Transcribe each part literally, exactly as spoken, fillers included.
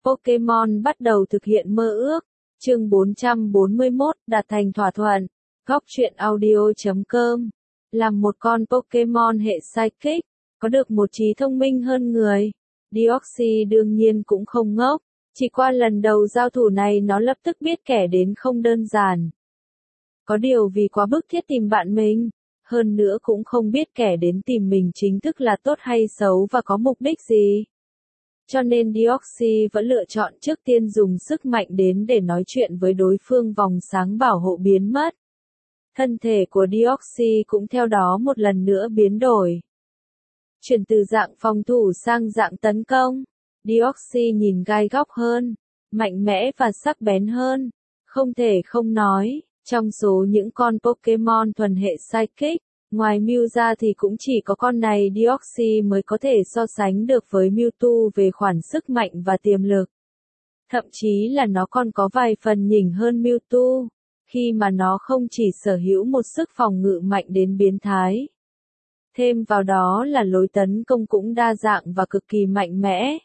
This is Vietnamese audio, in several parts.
Pokémon bắt đầu thực hiện mơ ước. Chương bốn trăm bốn mươi mốt, đạt thành thỏa thuận. Góc truyện audio chấm com. Làm một con Pokémon hệ Psychic, có được một trí thông minh hơn người. Deoxys đương nhiên cũng không ngốc. Chỉ qua lần đầu giao thủ này nó lập tức biết kẻ đến không đơn giản. Có điều vì quá bức thiết tìm bạn mình, hơn nữa cũng không biết kẻ đến tìm mình chính thức là tốt hay xấu và có mục đích gì. Cho nên Deoxys vẫn lựa chọn trước tiên dùng sức mạnh đến để nói chuyện với đối phương. Vòng sáng bảo hộ biến mất. Thân thể của Deoxys cũng theo đó một lần nữa biến đổi. Chuyển từ dạng phòng thủ sang dạng tấn công. Deoxys nhìn gai góc hơn, mạnh mẽ và sắc bén hơn. Không thể không nói, trong số những con Pokémon thuần hệ Psychic, ngoài Mew ra thì cũng chỉ có con này Deoxys mới có thể so sánh được với Mewtwo về khoản sức mạnh và tiềm lực. Thậm chí là nó còn có vài phần nhỉnh hơn Mewtwo, khi mà nó không chỉ sở hữu một sức phòng ngự mạnh đến biến thái. Thêm vào đó là lối tấn công cũng đa dạng và cực kỳ mạnh mẽ.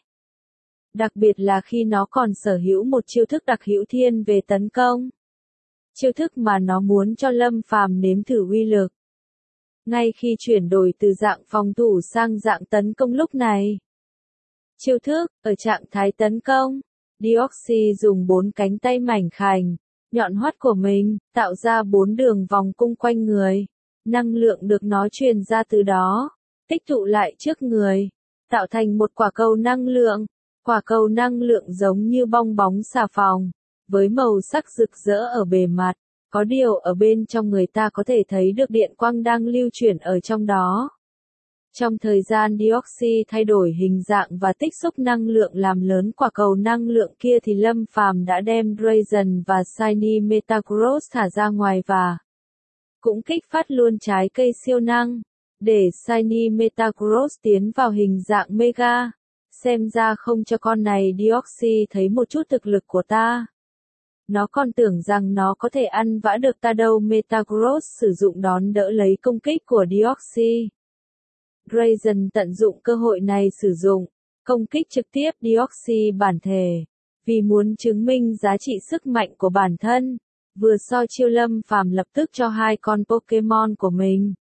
Đặc biệt là khi nó còn sở hữu một chiêu thức đặc hữu thiên về tấn công. Chiêu thức mà nó muốn cho Lâm Phàm nếm thử uy lực. Ngay khi chuyển đổi từ dạng phòng thủ sang dạng tấn công lúc này. Chiêu thức, ở trạng thái tấn công, Deoxys dùng bốn cánh tay mảnh khảnh, nhọn hoắt của mình, tạo ra bốn đường vòng cung quanh người. Năng lượng được nó truyền ra từ đó, tích tụ lại trước người, tạo thành một quả cầu năng lượng. Quả cầu năng lượng giống như bong bóng xà phòng, với màu sắc rực rỡ ở bề mặt. Có điều ở bên trong người ta có thể thấy được điện quang đang lưu chuyển ở trong đó. Trong thời gian Deoxys thay đổi hình dạng và tích xúc năng lượng làm lớn quả cầu năng lượng kia thì Lâm Phàm đã đem Drazen và Shiny Metagross thả ra ngoài và cũng kích phát luôn trái cây siêu năng, để Shiny Metagross tiến vào hình dạng Mega. Xem ra không cho con này Deoxys thấy một chút thực lực của ta. Nó còn tưởng rằng nó có thể ăn vã được ta đâu. Metagross sử dụng đón đỡ lấy công kích của Deoxys. Drazen tận dụng cơ hội này sử dụng, công kích trực tiếp Deoxys bản thể. Vì muốn chứng minh giá trị sức mạnh của bản thân, vừa so chiêu Lâm Phàm lập tức cho hai con Pokémon của mình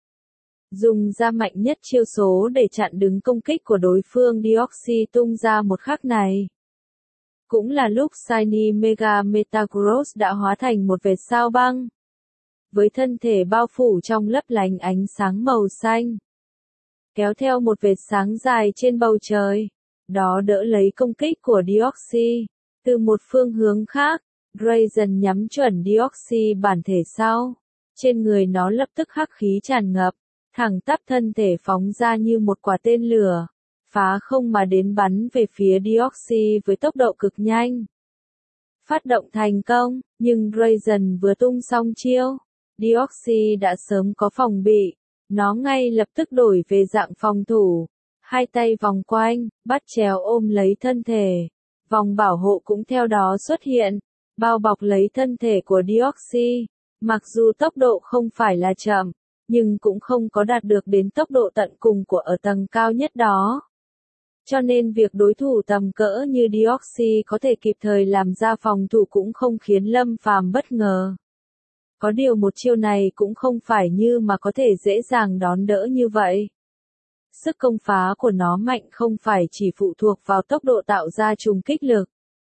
dùng ra mạnh nhất chiêu số để chặn đứng công kích của đối phương. Deoxys tung ra một khắc này. Cũng là lúc Shiny Mega Metagross đã hóa thành một vệt sao băng. Với thân thể bao phủ trong lấp lánh ánh sáng màu xanh. Kéo theo một vệt sáng dài trên bầu trời. Đó đỡ lấy công kích của Deoxys. Từ một phương hướng khác, Drazen nhắm chuẩn Deoxys bản thể sau. Trên người nó lập tức hắc khí tràn ngập. Thẳng tắp thân thể phóng ra như một quả tên lửa, phá không mà đến bắn về phía Deoxys với tốc độ cực nhanh. Phát động thành công, nhưng Drazen vừa tung xong chiêu, Deoxys đã sớm có phòng bị, nó ngay lập tức đổi về dạng phòng thủ, hai tay vòng quanh, bắt chéo ôm lấy thân thể, vòng bảo hộ cũng theo đó xuất hiện, bao bọc lấy thân thể của Deoxys. Mặc dù tốc độ không phải là chậm, nhưng cũng không có đạt được đến tốc độ tận cùng của ở tầng cao nhất đó. Cho nên việc đối thủ tầm cỡ như Deoxys có thể kịp thời làm ra phòng thủ cũng không khiến Lâm Phàm bất ngờ. Có điều một chiêu này cũng không phải như mà có thể dễ dàng đón đỡ như vậy. Sức công phá của nó mạnh không phải chỉ phụ thuộc vào tốc độ tạo ra trùng kích lực,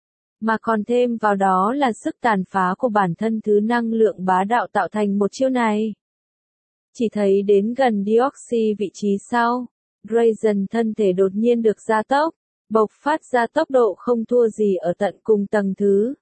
mà còn thêm vào đó là sức tàn phá của bản thân thứ năng lượng bá đạo tạo thành một chiêu này. Chỉ thấy đến gần Deoxys vị trí sau, Drazen thân thể đột nhiên được gia tốc, bộc phát ra tốc độ không thua gì ở tận cùng tầng thứ.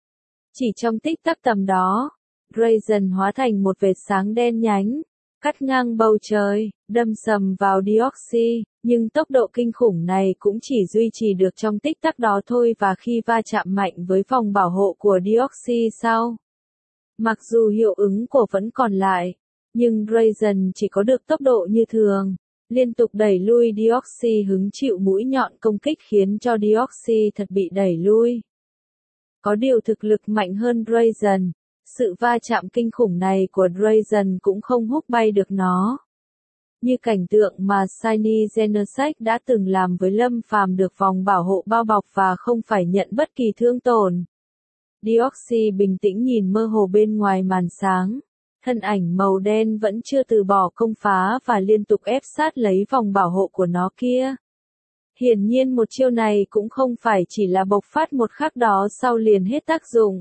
Chỉ trong tích tắc tầm đó, Drazen hóa thành một vệt sáng đen nhánh, cắt ngang bầu trời, đâm sầm vào Deoxys, nhưng tốc độ kinh khủng này cũng chỉ duy trì được trong tích tắc đó thôi và khi va chạm mạnh với vòng bảo hộ của Deoxys sau. Mặc dù hiệu ứng của vẫn còn lại, nhưng Drazen chỉ có được tốc độ như thường, liên tục đẩy lui Deoxys hứng chịu mũi nhọn công kích khiến cho Deoxys thật bị đẩy lui. Có điều thực lực mạnh hơn Drazen, sự va chạm kinh khủng này của Drazen cũng không húc bay được nó. Như cảnh tượng mà Shiny Genesect đã từng làm với Lâm Phàm được vòng bảo hộ bao bọc và không phải nhận bất kỳ thương tổn. Deoxy bình tĩnh nhìn mơ hồ bên ngoài màn sáng. Thân ảnh màu đen vẫn chưa từ bỏ công phá và liên tục ép sát lấy vòng bảo hộ của nó kia. Hiển nhiên một chiêu này cũng không phải chỉ là bộc phát một khắc đó sau liền hết tác dụng.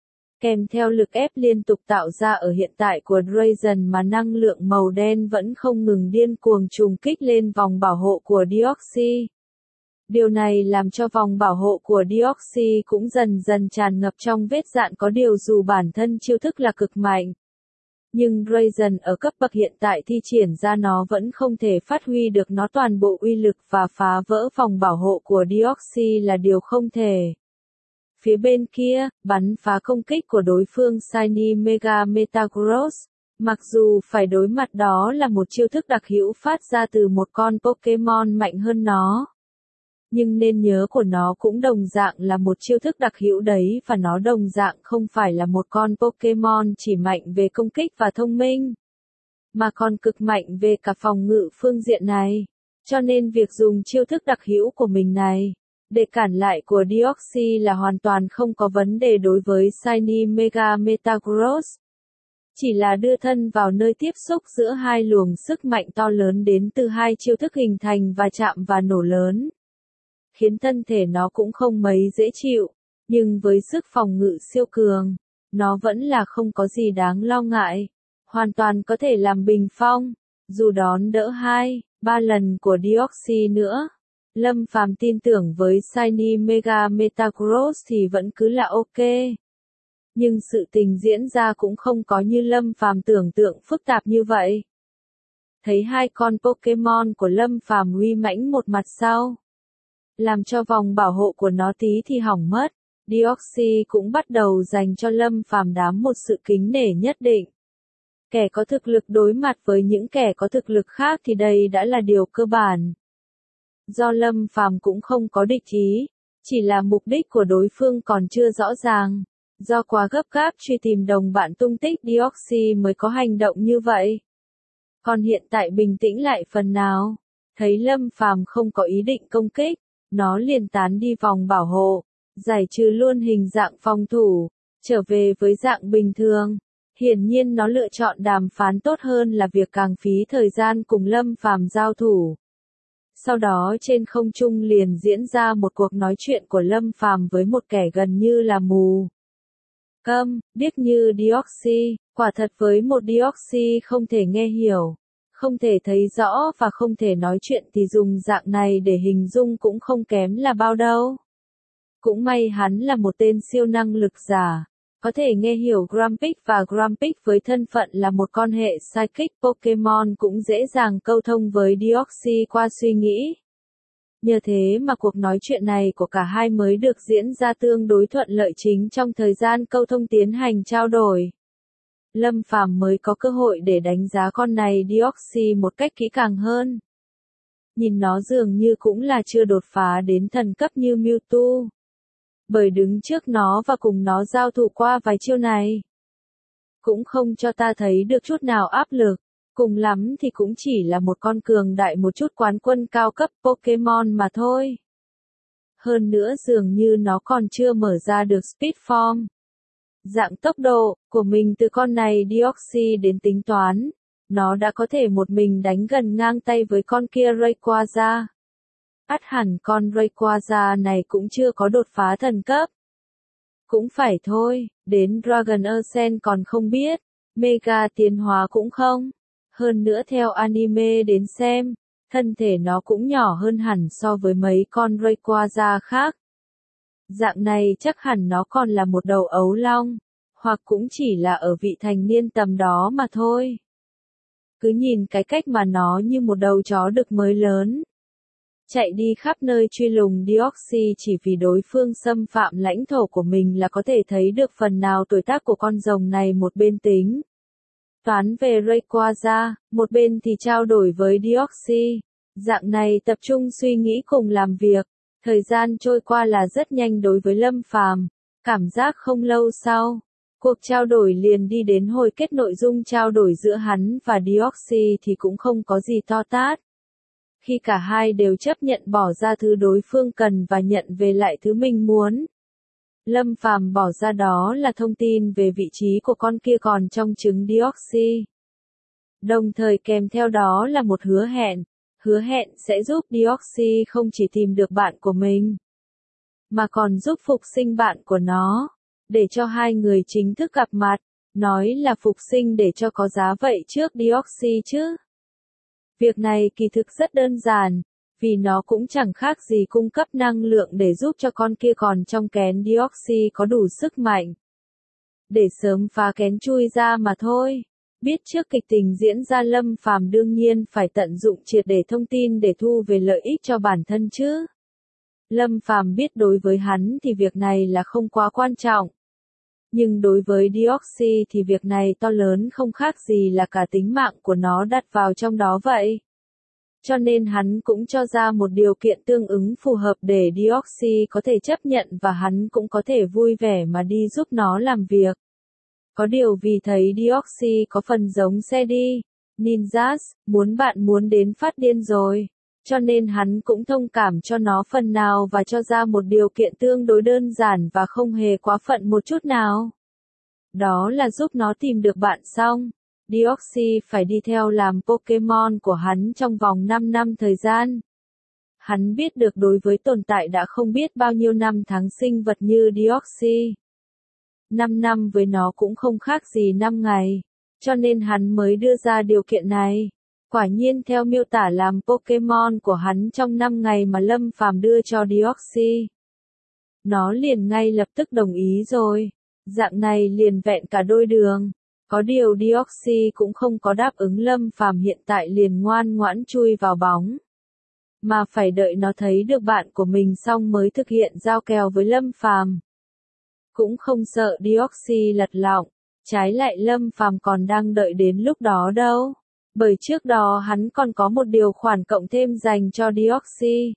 Kèm theo lực ép liên tục tạo ra ở hiện tại của Drazen mà năng lượng màu đen vẫn không ngừng điên cuồng trùng kích lên vòng bảo hộ của Deoxy. Điều này làm cho vòng bảo hộ của Deoxy cũng dần dần tràn ngập trong vết dạn, có điều dù bản thân chiêu thức là cực mạnh. Nhưng Drazen ở cấp bậc hiện tại thi triển ra nó vẫn không thể phát huy được nó toàn bộ uy lực và phá vỡ vòng bảo hộ của Deoxy là điều không thể. Phía bên kia, bắn phá công kích của đối phương Shiny Mega Metagross. Mặc dù phải đối mặt đó là một chiêu thức đặc hữu phát ra từ một con Pokémon mạnh hơn nó. Nhưng nên nhớ của nó cũng đồng dạng là một chiêu thức đặc hữu đấy, và nó đồng dạng không phải là một con Pokémon chỉ mạnh về công kích và thông minh, mà còn cực mạnh về cả phòng ngự phương diện này. Cho nên việc dùng chiêu thức đặc hữu của mình này để cản lại của Deoxy là hoàn toàn không có vấn đề đối với Shiny Mega Metagross. Chỉ là đưa thân vào nơi tiếp xúc giữa hai luồng sức mạnh to lớn đến từ hai chiêu thức hình thành và chạm và nổ lớn, khiến thân thể nó cũng không mấy dễ chịu, nhưng với sức phòng ngự siêu cường, nó vẫn là không có gì đáng lo ngại, hoàn toàn có thể làm bình phong, dù đón đỡ hai, ba lần của Deoxy nữa. Lâm Phàm tin tưởng với Shiny Mega Metagross thì vẫn cứ là ok. Nhưng sự tình diễn ra cũng không có như Lâm Phàm tưởng tượng phức tạp như vậy. Thấy hai con Pokémon của Lâm Phàm uy mãnh một mặt sau, làm cho vòng bảo hộ của nó tí thì hỏng mất, Deoxy cũng bắt đầu dành cho Lâm Phàm đám một sự kính nể nhất định. Kẻ có thực lực đối mặt với những kẻ có thực lực khác thì đây đã là điều cơ bản. Do Lâm Phàm cũng không có địch ý, chỉ là mục đích của đối phương còn chưa rõ ràng. Do quá gấp gáp truy tìm đồng bạn tung tích Deoxy mới có hành động như vậy. Còn hiện tại bình tĩnh lại phần nào, thấy Lâm Phàm không có ý định công kích, nó liền tán đi vòng bảo hộ, giải trừ luôn hình dạng phòng thủ, trở về với dạng bình thường. Hiển nhiên nó lựa chọn đàm phán tốt hơn là việc càng phí thời gian cùng Lâm Phàm giao thủ. Sau đó trên không trung liền diễn ra một cuộc nói chuyện của Lâm Phàm với một kẻ gần như là mù câm, điếc như Deoxy, quả thật với một Deoxy không thể nghe hiểu, không thể thấy rõ và không thể nói chuyện thì dùng dạng này để hình dung cũng không kém là bao đâu. Cũng may hắn là một tên siêu năng lực giả, có thể nghe hiểu Grumpig và Grumpig với thân phận là một con hệ Psychic Pokémon cũng dễ dàng câu thông với Deoxy qua suy nghĩ. Nhờ thế mà cuộc nói chuyện này của cả hai mới được diễn ra tương đối thuận lợi, chính trong thời gian câu thông tiến hành trao đổi. Lâm Phàm mới có cơ hội để đánh giá con này Deoxy một cách kỹ càng hơn. Nhìn nó dường như cũng là chưa đột phá đến thần cấp như Mewtwo. Bởi đứng trước nó và cùng nó giao thủ qua vài chiêu này, cũng không cho ta thấy được chút nào áp lực. Cùng lắm thì cũng chỉ là một con cường đại một chút quán quân cao cấp Pokémon mà thôi. Hơn nữa dường như nó còn chưa mở ra được Speed Form. Dạng tốc độ của mình từ con này Deoxy đến tính toán, nó đã có thể một mình đánh gần ngang tay với con kia Rayquaza. Ắt hẳn con Rayquaza này cũng chưa có đột phá thần cấp. Cũng phải thôi, đến Dragon Ascent còn không biết, Mega tiến hóa cũng không. Hơn nữa theo anime đến xem, thân thể nó cũng nhỏ hơn hẳn so với mấy con Rayquaza khác. Dạng này chắc hẳn nó còn là một đầu ấu long, hoặc cũng chỉ là ở vị thành niên tầm đó mà thôi. Cứ nhìn cái cách mà nó như một đầu chó đực mới lớn, chạy đi khắp nơi truy lùng Deoxy chỉ vì đối phương xâm phạm lãnh thổ của mình là có thể thấy được phần nào tuổi tác của con rồng này. Một bên tính toán về Rayquaza, một bên thì trao đổi với Deoxy. Dạng này tập trung suy nghĩ cùng làm việc, thời gian trôi qua là rất nhanh đối với Lâm Phàm, cảm giác không lâu sau, Cuộc trao đổi liền đi đến hồi kết, nội dung trao đổi giữa hắn và Deoxy thì cũng không có gì to tát. Khi cả hai đều chấp nhận bỏ ra thứ đối phương cần và nhận về lại thứ mình muốn. Lâm Phàm bỏ ra đó là thông tin về vị trí của con kia còn trong trứng Deoxy. Đồng thời kèm theo đó là một hứa hẹn, hứa hẹn sẽ giúp Deoxy không chỉ tìm được bạn của mình, mà còn giúp phục sinh bạn của nó, để cho hai người chính thức gặp mặt, nói là phục sinh để cho có giá vậy trước Deoxy chứ. Việc này kỳ thực rất đơn giản, vì nó cũng chẳng khác gì cung cấp năng lượng để giúp cho con kia còn trong kén Deoxy có đủ sức mạnh, để sớm phá kén chui ra mà thôi. Biết trước kịch tình diễn ra, Lâm Phàm đương nhiên phải tận dụng triệt để thông tin để thu về lợi ích cho bản thân chứ. Lâm Phàm biết đối với hắn thì việc này là không quá quan trọng. Nhưng đối với Deoxy thì việc này to lớn không khác gì là cả tính mạng của nó đặt vào trong đó vậy. Cho nên hắn cũng cho ra một điều kiện tương ứng phù hợp để Deoxy có thể chấp nhận và hắn cũng có thể vui vẻ mà đi giúp nó làm việc. Có điều vì thấy Deoxy có phần giống xe đi, Ninjas, muốn bạn muốn đến phát điên rồi. Cho nên hắn cũng thông cảm cho nó phần nào và cho ra một điều kiện tương đối đơn giản và không hề quá phận một chút nào. Đó là giúp nó tìm được bạn xong, Deoxy phải đi theo làm Pokemon của hắn trong vòng năm năm thời gian. Hắn biết được đối với tồn tại đã không biết bao nhiêu năm tháng sinh vật như Deoxy, năm năm với nó cũng không khác gì năm ngày, cho nên hắn mới đưa ra điều kiện này. Quả nhiên theo miêu tả làm Pokemon của hắn trong năm ngày mà Lâm Phàm đưa cho Deoxy, nó liền ngay lập tức đồng ý rồi. Dạng này liền vẹn cả đôi đường. Có điều Deoxy cũng không có đáp ứng Lâm Phàm hiện tại liền ngoan ngoãn chui vào bóng, mà phải đợi nó thấy được bạn của mình xong mới thực hiện giao kèo với Lâm Phàm. Cũng không sợ Deoxy lật lọng, trái lại Lâm Phàm còn đang đợi đến lúc đó đâu. Bởi trước đó hắn còn có một điều khoản cộng thêm dành cho Deoxy.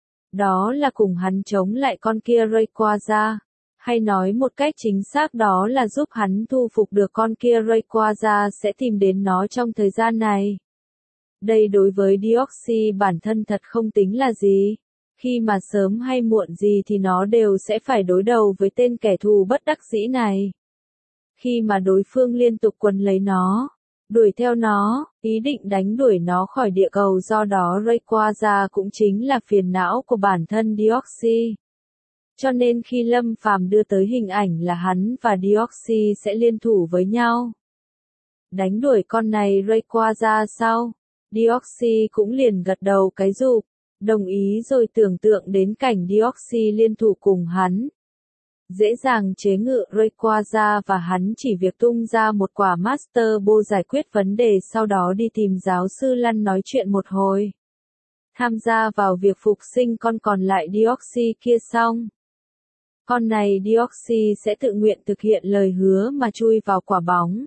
Đó là cùng hắn chống lại con kia Rayquaza. Hay nói một cách chính xác đó là giúp hắn thu phục được con kia Rayquaza sẽ tìm đến nó trong thời gian này. Đây đối với Deoxy bản thân thật không tính là gì. Khi mà sớm hay muộn gì thì nó đều sẽ phải đối đầu với tên kẻ thù bất đắc dĩ này. Khi mà đối phương liên tục quấn lấy nó, đuổi theo nó, ý định đánh đuổi nó khỏi địa cầu, do đó Rayquaza cũng chính là phiền não của bản thân Deoxy. Cho nên khi Lâm Phàm đưa tới hình ảnh là hắn và Deoxy sẽ liên thủ với nhau, đánh đuổi con này Rayquaza sau, Deoxy cũng liền gật đầu cái rụp, đồng ý rồi tưởng tượng đến cảnh Deoxy liên thủ cùng hắn. Dễ dàng chế ngự Rayquaza và hắn chỉ việc tung ra một quả Master Ball giải quyết vấn đề, sau đó đi tìm giáo sư Lăn nói chuyện một hồi. Tham gia vào việc phục sinh con còn lại Deoxy kia xong. Con này Deoxy sẽ tự nguyện thực hiện lời hứa mà chui vào quả bóng,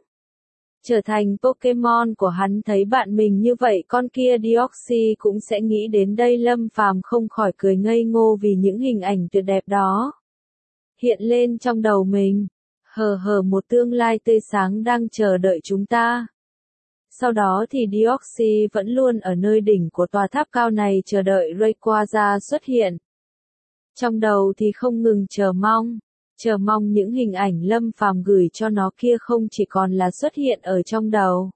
trở thành Pokemon của hắn. Thấy bạn mình như vậy con kia Deoxy cũng sẽ nghĩ đến đây. Lâm Phàm không khỏi cười ngây ngô vì những hình ảnh tuyệt đẹp đó hiện lên trong đầu mình. Hờ hờ, một tương lai tươi sáng đang chờ đợi chúng ta. Sau đó thì Deoxy vẫn luôn ở nơi đỉnh của tòa tháp cao này chờ đợi Rayquaza xuất hiện. Trong đầu thì không ngừng chờ mong, chờ mong những hình ảnh Lâm Phàm gửi cho nó kia không chỉ còn là xuất hiện ở trong đầu,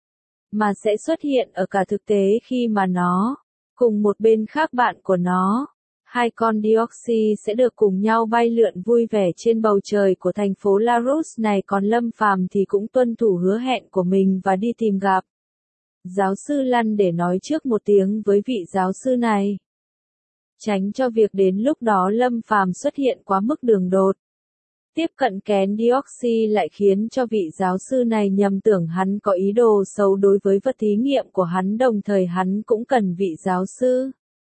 mà sẽ xuất hiện ở cả thực tế khi mà nó, cùng một bên khác bạn của nó, hai con Deoxy sẽ được cùng nhau bay lượn vui vẻ trên bầu trời của thành phố Larus này. Còn Lâm Phàm thì cũng tuân thủ hứa hẹn của mình và đi tìm gặp giáo sư Lăn để nói trước một tiếng với vị giáo sư này, tránh cho việc đến lúc đó Lâm Phàm xuất hiện quá mức đường đột, tiếp cận kén Deoxy lại khiến cho vị giáo sư này nhầm tưởng hắn có ý đồ xấu đối với vật thí nghiệm của hắn. Đồng thời hắn cũng cần vị giáo sư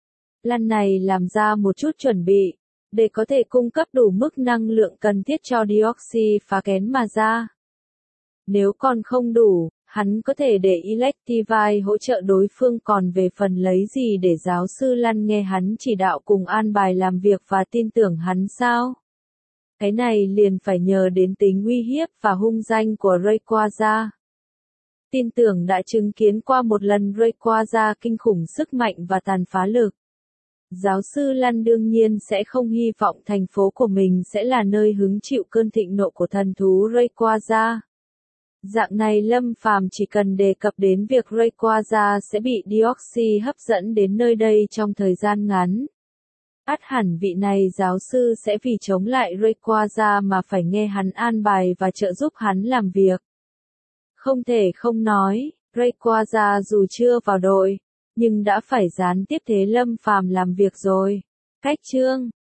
Lăn này làm ra một chút chuẩn bị, để có thể cung cấp đủ mức năng lượng cần thiết cho Deoxy phá kén mà ra. Nếu còn không đủ, hắn có thể để Electivire hỗ trợ đối phương. Còn về phần lấy gì để giáo sư Lăn nghe hắn chỉ đạo cùng an bài làm việc và tin tưởng hắn sao? Cái này liền phải nhờ đến tính uy hiếp và hung danh của Rayquaza. Tin tưởng đã chứng kiến qua một lần Rayquaza kinh khủng sức mạnh và tàn phá lực. Giáo sư Lan đương nhiên sẽ không hy vọng thành phố của mình sẽ là nơi hứng chịu cơn thịnh nộ của thần thú Rayquaza. Dạng này Lâm Phàm chỉ cần đề cập đến việc Rayquaza sẽ bị Deoxys hấp dẫn đến nơi đây trong thời gian ngắn. Ắt hẳn vị này giáo sư sẽ vì chống lại Rayquaza mà phải nghe hắn an bài và trợ giúp hắn làm việc. Không thể không nói, Rayquaza dù chưa vào đội, nhưng đã phải gián tiếp thế Lâm Phàm làm việc rồi. Cách chương